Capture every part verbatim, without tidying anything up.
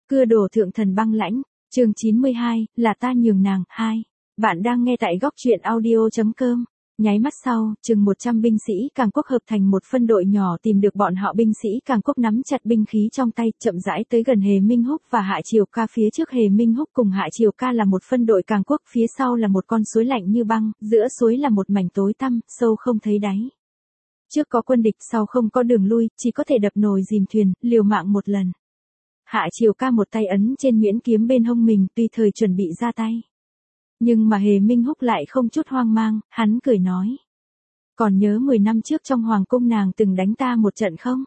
Cưa đổ thượng thần băng lãnh, chương chín mươi hai, là ta nhường nàng, hai. Bạn đang nghe tại góc truyện audio.com. Nháy mắt sau, chừng một trăm binh sĩ Càng Quốc hợp thành một phân đội nhỏ tìm được bọn họ. Binh sĩ Càng Quốc nắm chặt binh khí trong tay, chậm rãi tới gần Hề Minh Húc và Hạ Triều Ca. Phía trước Hề Minh Húc cùng Hạ Triều Ca là một phân đội Càng Quốc, phía sau là một con suối lạnh như băng, giữa suối là một mảnh tối tăm, sâu không thấy đáy. Trước có quân địch, sau không có đường lui, chỉ có thể đập nồi dìm thuyền, liều mạng một lần. Hạ Triều Ca một tay ấn trên nhuyễn kiếm bên hông mình, tùy thời chuẩn bị ra tay. Nhưng mà Hề Minh Húc lại không chút hoang mang, hắn cười nói. Còn nhớ mười năm trước trong hoàng cung nàng từng đánh ta một trận không?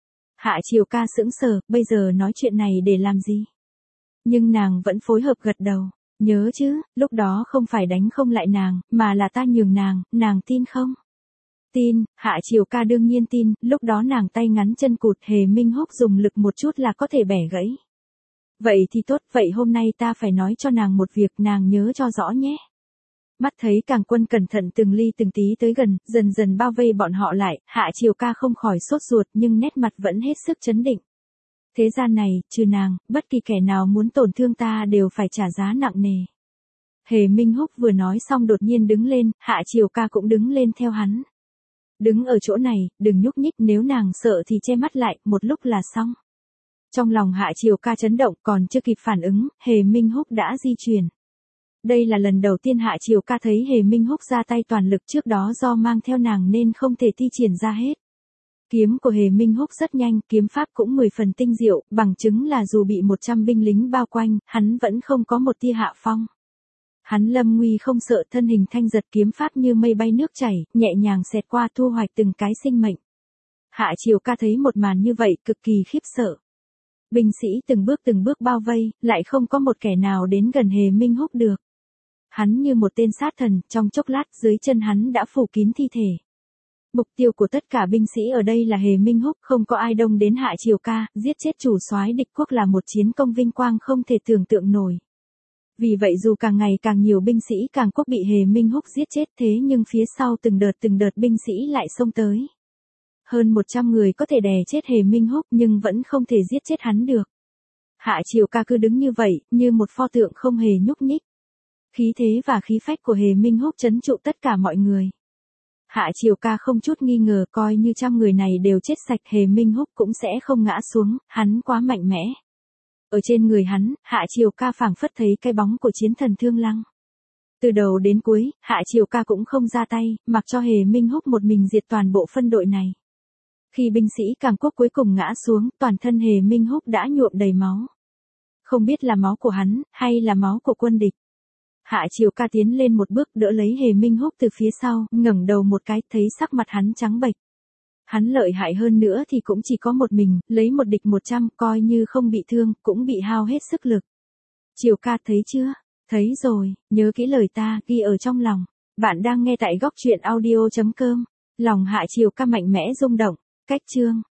Hạ Triều Ca sững sờ, bây giờ nói chuyện này để làm gì? Nhưng nàng vẫn phối hợp gật đầu. Nhớ chứ, lúc đó không phải đánh không lại nàng, mà là ta nhường nàng, nàng tin không? Tin, Hạ Triều Ca đương nhiên tin, lúc đó nàng tay ngắn chân cụt, Hề Minh Húc dùng lực một chút là có thể bẻ gãy. Vậy thì tốt, vậy hôm nay ta phải nói cho nàng một việc, nàng nhớ cho rõ nhé. Mắt thấy Càng quân cẩn thận từng ly từng tí tới gần, dần dần bao vây bọn họ lại, Hạ Triều Ca không khỏi sốt ruột nhưng nét mặt vẫn hết sức trấn định. Thế gian này, trừ nàng, bất kỳ kẻ nào muốn tổn thương ta đều phải trả giá nặng nề. Hề Minh Húc vừa nói xong đột nhiên đứng lên, Hạ Triều Ca cũng đứng lên theo hắn. Đứng ở chỗ này, đừng nhúc nhích, nếu nàng sợ thì che mắt lại, một lúc là xong. Trong lòng Hạ Triều Ca chấn động, còn chưa kịp phản ứng, Hề Minh Húc đã di chuyển. Đây là lần đầu tiên Hạ Triều Ca thấy Hề Minh Húc ra tay toàn lực, trước đó do mang theo nàng nên không thể thi triển ra hết. Kiếm của Hề Minh Húc rất nhanh, kiếm pháp cũng mười phần tinh diệu, bằng chứng là dù bị một trăm binh lính bao quanh, hắn vẫn không có một tia hạ phong. Hắn lâm nguy không sợ, thân hình thanh giật, kiếm pháp như mây bay nước chảy, nhẹ nhàng xẹt qua, thu hoạch từng cái sinh mệnh. Hạ Triều Ca thấy một màn như vậy, cực kỳ khiếp sợ. Binh sĩ từng bước từng bước bao vây, lại không có một kẻ nào đến gần Hề Minh Húc được. Hắn như một tên sát thần, trong chốc lát dưới chân hắn đã phủ kín thi thể. Mục tiêu của tất cả binh sĩ ở đây là Hề Minh Húc, không có ai đông đến Hạ Triều Ca, giết chết chủ soái địch quốc là một chiến công vinh quang không thể tưởng tượng nổi. Vì vậy dù càng ngày càng nhiều binh sĩ Càng Quốc bị Hề Minh Húc giết chết, thế nhưng phía sau từng đợt từng đợt binh sĩ lại xông tới. Hơn một trăm người có thể đè chết Hề Minh Húc nhưng vẫn không thể giết chết hắn được. Hạ Triều Ca cứ đứng như vậy, như một pho tượng không hề nhúc nhích. Khí thế và khí phách của Hề Minh Húc trấn trụ tất cả mọi người. Hạ Triều Ca không chút nghi ngờ, coi như trăm người này đều chết sạch, Hề Minh Húc cũng sẽ không ngã xuống, hắn quá mạnh mẽ. Ở trên người hắn, Hạ Triều Ca phảng phất thấy cái bóng của chiến thần Thương Lăng. Từ đầu đến cuối, Hạ Triều Ca cũng không ra tay, mặc cho Hề Minh Húc một mình diệt toàn bộ phân đội này. Khi binh sĩ Càng Quốc cuối cùng ngã xuống, toàn thân Hề Minh Húc đã nhuộm đầy máu. Không biết là máu của hắn, hay là máu của quân địch. Hạ Triều Ca tiến lên một bước, đỡ lấy Hề Minh Húc từ phía sau, ngẩng đầu một cái, thấy sắc mặt hắn trắng bệch. Hắn lợi hại hơn nữa thì cũng chỉ có một mình, lấy một địch một trăm, coi như không bị thương, cũng bị hao hết sức lực. Triều Ca thấy chưa? Thấy rồi, nhớ kỹ lời ta, ghi ở trong lòng. Bạn đang nghe tại góc truyện audio.com. Lòng Hạ Triều Ca mạnh mẽ rung động. Cách chương.